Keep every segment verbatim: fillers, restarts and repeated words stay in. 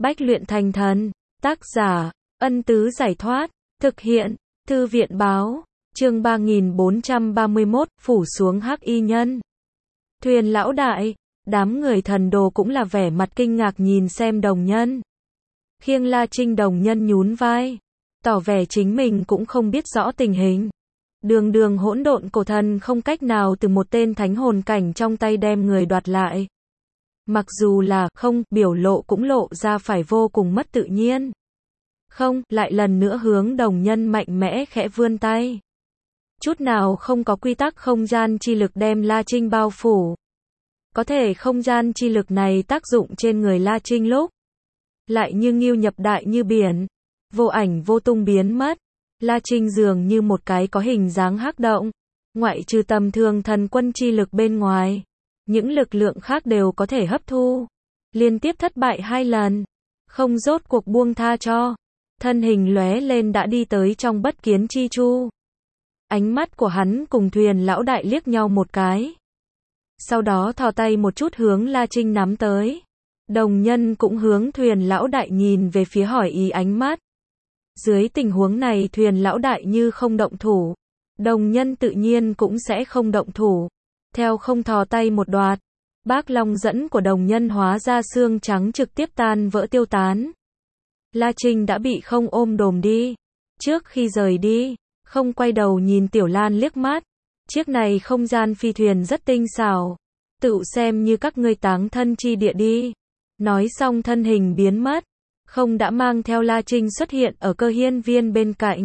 Bách luyện thành thần. Tác giả, Ân Tứ Giải Thoát. Thực hiện, Thư viện Báo. Chương ba nghìn bốn trăm ba mươi mốt, phủ xuống hắc y nhân. Thuyền lão đại, đám người thần đồ cũng là vẻ mặt kinh ngạc nhìn xem đồng nhân. Khiêng La Trinh đồng nhân nhún vai, tỏ vẻ chính mình cũng không biết rõ tình hình. Đường đường hỗn độn cổ thần không cách nào từ một tên thánh hồn cảnh trong tay đem người đoạt lại. Mặc dù là không, biểu lộ cũng lộ ra phải vô cùng mất tự nhiên. Không, lại lần nữa hướng đồng nhân mạnh mẽ khẽ vươn tay. Chút nào không có quy tắc không gian chi lực đem La Trinh bao phủ. Có thể không gian chi lực này tác dụng trên người La Trinh lúc lại như ngưu nhập đại như biển, vô ảnh vô tung biến mất. La Trinh dường như một cái có hình dáng hắc động, ngoại trừ tầm thường thần quân chi lực bên ngoài, những lực lượng khác đều có thể hấp thu. Liên tiếp thất bại hai lần, không rốt cuộc buông tha cho, thân hình lóe lên đã đi tới trong bất kiến chi chu. Ánh mắt của hắn cùng thuyền lão đại liếc nhau một cái, sau đó thò tay một chút hướng La Trinh nắm tới. Đồng nhân cũng hướng thuyền lão đại nhìn về phía hỏi ý ánh mắt. Dưới tình huống này thuyền lão đại như không động thủ, đồng nhân tự nhiên cũng sẽ không động thủ. Theo không thò tay một đoạt, bác long dẫn của đồng nhân hóa ra xương trắng trực tiếp tan vỡ tiêu tán. La Trinh đã bị không ôm đồm đi. Trước khi rời đi, không quay đầu nhìn Tiểu Lan liếc mắt. Chiếc này không gian phi thuyền rất tinh xảo, tự xem như các ngươi táng thân chi địa đi. Nói xong thân hình biến mất, không đã mang theo La Trinh xuất hiện ở cơ hiên viên bên cạnh.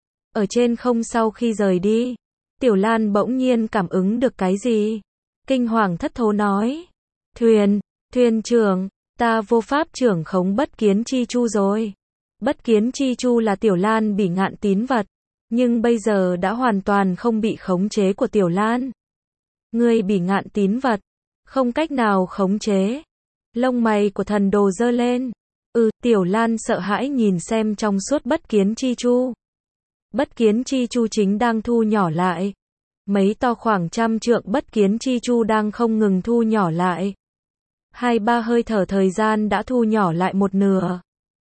Ở trên không sau khi rời đi, Tiểu Lan bỗng nhiên cảm ứng được cái gì. Kinh hoàng thất thố nói. Thuyền, thuyền trưởng, ta vô pháp trưởng khống bất kiến chi chu rồi. Bất kiến chi chu là Tiểu Lan bỉ ngạn tín vật, nhưng bây giờ đã hoàn toàn không bị khống chế của Tiểu Lan. Ngươi bỉ ngạn tín vật, không cách nào khống chế. Lông mày của thần đồ giơ lên. Ừ, Tiểu Lan sợ hãi nhìn xem trong suốt bất kiến chi chu. Bất kiến chi chu chính đang thu nhỏ lại. Mấy to khoảng trăm trượng bất kiến chi chu đang không ngừng thu nhỏ lại. Hai ba hơi thở thời gian đã thu nhỏ lại một nửa.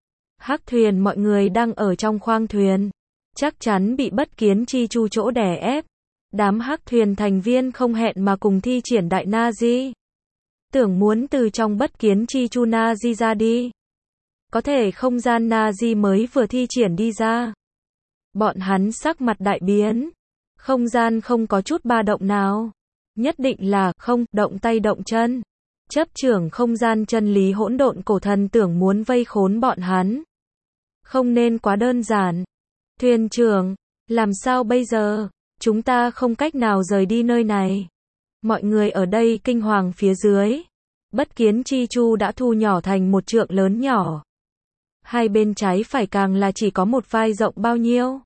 Hắc thuyền mọi người đang ở trong khoang thuyền, chắc chắn bị bất kiến chi chu chỗ đè ép. Đám hắc thuyền thành viên không hẹn mà cùng thi triển đại na di. Tưởng muốn từ trong bất kiến chi chu na di ra đi. Có thể không gian na di mới vừa thi triển đi ra, bọn hắn sắc mặt đại biến. Không gian không có chút ba động nào, nhất định là không động tay động chân. Chấp trưởng không gian chân lý hỗn độn cổ thần tưởng muốn vây khốn bọn hắn, không nên quá đơn giản. Thuyền trưởng, làm sao bây giờ? Chúng ta không cách nào rời đi nơi này. Mọi người ở đây kinh hoàng phía dưới. Bất kiến chi chu đã thu nhỏ thành một trượng lớn nhỏ. Hai bên trái phải càng là chỉ có một vai rộng bao nhiêu.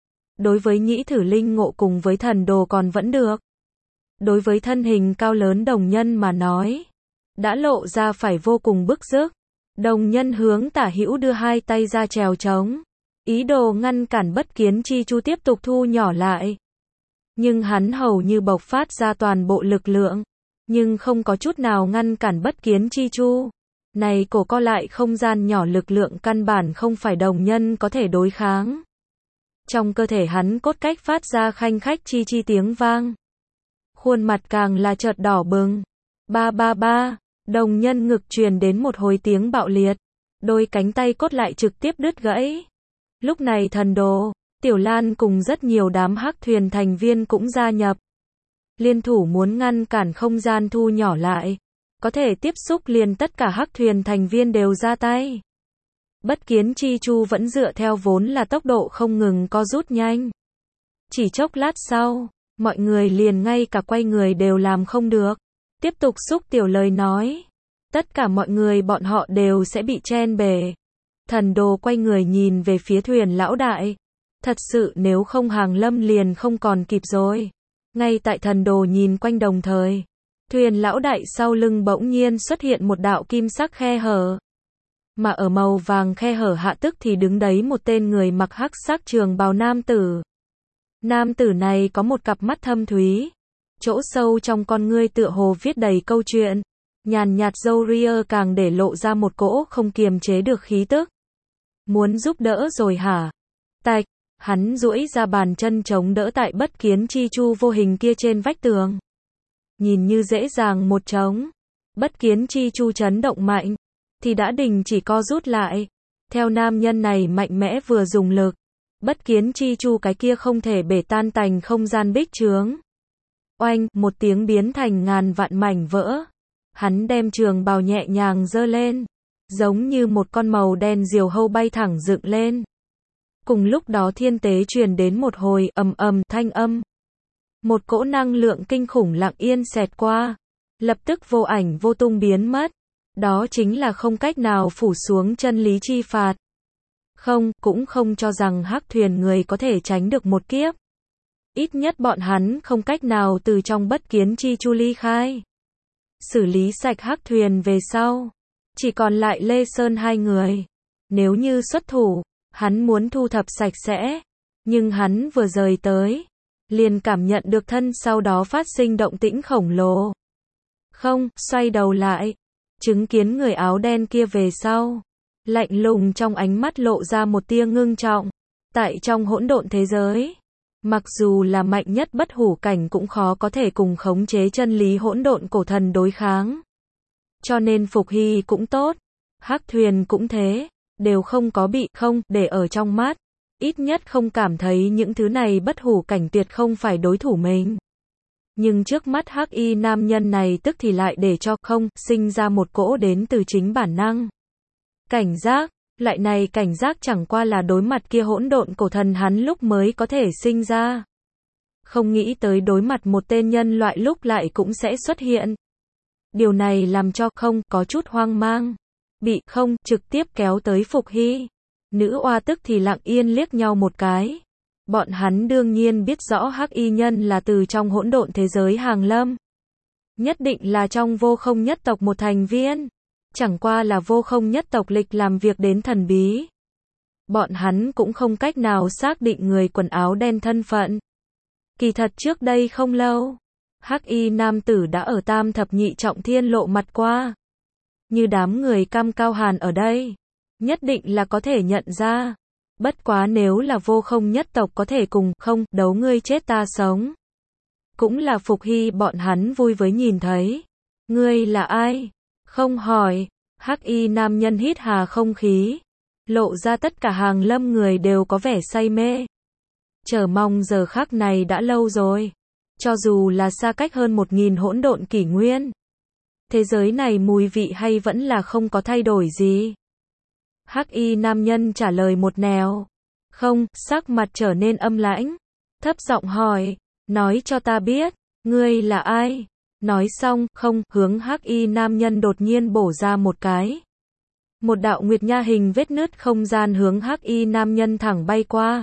Đối với nhĩ thử linh ngộ cùng với thần đồ còn vẫn được. Đối với thân hình cao lớn đồng nhân mà nói, đã lộ ra phải vô cùng bức rứt. Đồng nhân hướng tả hữu đưa hai tay ra chèo trống, ý đồ ngăn cản bất kiến chi chu tiếp tục thu nhỏ lại. Nhưng hắn hầu như bộc phát ra toàn bộ lực lượng, nhưng không có chút nào ngăn cản bất kiến chi chu. Này cổ co lại không gian nhỏ lực lượng căn bản không phải đồng nhân có thể đối kháng. Trong cơ thể hắn cốt cách phát ra khanh khách chi chi tiếng vang. Khuôn mặt càng là chợt đỏ bừng. Ba ba ba, đồng nhân ngực truyền đến một hồi tiếng bạo liệt. Đôi cánh tay cốt lại trực tiếp đứt gãy. Lúc này thần đồ, Tiểu Lan cùng rất nhiều đám hắc thuyền thành viên cũng gia nhập. Liên thủ muốn ngăn cản không gian thu nhỏ lại. Có thể tiếp xúc liền tất cả hắc thuyền thành viên đều ra tay. Bất kiến chi chu vẫn dựa theo vốn là tốc độ không ngừng co rút nhanh. Chỉ chốc lát sau, mọi người liền ngay cả quay người đều làm không được. Tiếp tục xúc tiểu lời nói. Tất cả mọi người bọn họ đều sẽ bị chen bể. Thần đồ quay người nhìn về phía thuyền lão đại. Thật sự nếu không hàng lâm liền không còn kịp rồi. Ngay tại thần đồ nhìn quanh đồng thời, thuyền lão đại sau lưng bỗng nhiên xuất hiện một đạo kim sắc khe hở. Mà ở màu vàng khe hở hạ tức thì đứng đấy một tên người mặc hắc sắc trường bào nam tử. Nam tử này có một cặp mắt thâm thúy, chỗ sâu trong con ngươi tựa hồ viết đầy câu chuyện. nhàn nhạt râu ria càng để lộ ra một cỗ không kiềm chế được khí tức. Muốn giúp đỡ rồi hả? Tạch, hắn duỗi ra bàn chân chống đỡ tại bất kiến chi chu vô hình kia trên vách tường. Nhìn như dễ dàng một trống. Bất kiến chi chu chấn động mạnh, thì đã đình chỉ co rút lại. Theo nam nhân này mạnh mẽ vừa dùng lực, bất kiến chi chu cái kia không thể bể tan tành không gian bích chướng. Oanh, một tiếng biến thành ngàn vạn mảnh vỡ. Hắn đem trường bào nhẹ nhàng giơ lên, giống như một con màu đen diều hâu bay thẳng dựng lên. Cùng lúc đó thiên tế truyền đến một hồi ầm ầm thanh âm. Một cỗ năng lượng kinh khủng lặng yên xẹt qua, lập tức vô ảnh vô tung biến mất. Đó chính là không cách nào phủ xuống chân lý chi phạt. Không, cũng không cho rằng hắc thuyền người có thể tránh được một kiếp. Ít nhất bọn hắn không cách nào từ trong bất kiến chi chu ly khai. Xử lý sạch hắc thuyền về sau, chỉ còn lại Lê Sơn hai người. Nếu như xuất thủ, hắn muốn thu thập sạch sẽ, nhưng hắn vừa rời tới, liền cảm nhận được thân sau đó phát sinh động tĩnh khổng lồ. Không, xoay đầu lại, chứng kiến người áo đen kia về sau, lạnh lùng trong ánh mắt lộ ra một tia ngưng trọng. Tại trong hỗn độn thế giới, mặc dù là mạnh nhất bất hủ cảnh cũng khó có thể cùng khống chế chân lý hỗn độn cổ thần đối kháng. Cho nên Phục Hy cũng tốt, hắc thuyền cũng thế, đều không có bị không để ở trong mắt. Ít nhất không cảm thấy những thứ này bất hủ cảnh tuyệt không phải đối thủ mình. Nhưng trước mắt hắc y nam nhân này tức thì lại để cho không sinh ra một cỗ đến từ chính bản năng. Cảnh giác, loại này cảnh giác chẳng qua là đối mặt kia hỗn độn cổ thần hắn lúc mới có thể sinh ra. Không nghĩ tới đối mặt một tên nhân loại lúc lại cũng sẽ xuất hiện. Điều này làm cho không có chút hoang mang. Bị không trực tiếp kéo tới Phục Hy. Nữ oa tức thì lặng yên liếc nhau một cái. Bọn hắn đương nhiên biết rõ hắc y nhân là từ trong hỗn độn thế giới hàng lâm. Nhất định là trong vô không nhất tộc một thành viên. Chẳng qua là vô không nhất tộc lịch làm việc đến thần bí. Bọn hắn cũng không cách nào xác định người quần áo đen thân phận. Kỳ thật trước đây không lâu, hắc y nam tử đã ở tam thập nhị trọng thiên lộ mặt qua. Như đám người cam cao hàn ở đây, nhất định là có thể nhận ra. Bất quá nếu là vô không nhất tộc có thể cùng không đấu ngươi chết ta sống. Cũng là Phục Hy bọn hắn vui với nhìn thấy. Ngươi là ai? Không hỏi. Hắc y nam nhân hít hà không khí, lộ ra tất cả hàng lâm người đều có vẻ say mê. Chờ mong giờ khắc này đã lâu rồi. Cho dù là xa cách hơn một nghìn hỗn độn kỷ nguyên, thế giới này mùi vị hay vẫn là không có thay đổi gì. Hắc y nam nhân trả lời một nẻo. Không, sắc mặt trở nên âm lãnh, thấp giọng hỏi, nói cho ta biết, ngươi là ai? Nói xong, không, hướng hắc y nam nhân đột nhiên bổ ra một cái. Một đạo nguyệt nha hình vết nứt không gian hướng hắc y nam nhân thẳng bay qua.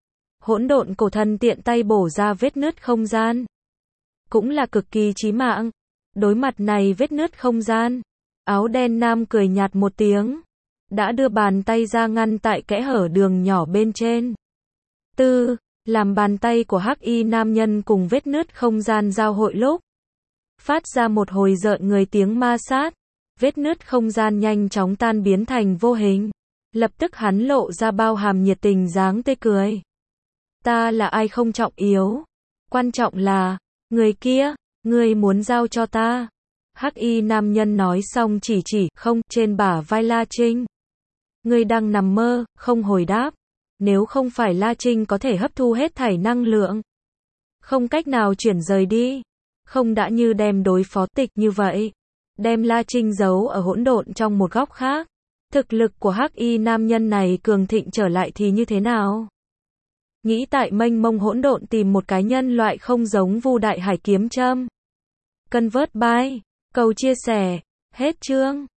Hỗn độn cổ thần tiện tay bổ ra vết nứt không gian. Cũng là cực kỳ chí mạng. Đối mặt này vết nứt không gian, áo đen nam cười nhạt một tiếng, đã đưa bàn tay ra ngăn tại kẽ hở đường nhỏ bên trên. Tư, làm bàn tay của hắc y nam nhân cùng vết nứt không gian giao hội lúc, phát ra một hồi rợn người tiếng ma sát. Vết nứt không gian nhanh chóng tan biến thành vô hình. Lập tức hắn lộ ra bao hàm nhiệt tình dáng tươi cười. Ta là ai không trọng yếu. Quan trọng là, người kia, ngươi muốn giao cho ta. Hắc y nam nhân nói xong chỉ chỉ không trên bả vai La Trinh. Ngươi đang nằm mơ, không hồi đáp. Nếu không phải La Trinh có thể hấp thu hết thảy năng lượng, không cách nào chuyển rời đi. Không đã như đem đối phó tịch như vậy, đem La Trinh giấu ở hỗn độn trong một góc khác. Thực lực của hắc y nam nhân này cường thịnh trở lại thì như thế nào? Nghĩ tại mênh mông hỗn độn tìm một cái nhân loại không giống Vu Đại Hải kiếm châm. Convert by, cầu chia sẻ, hết chương.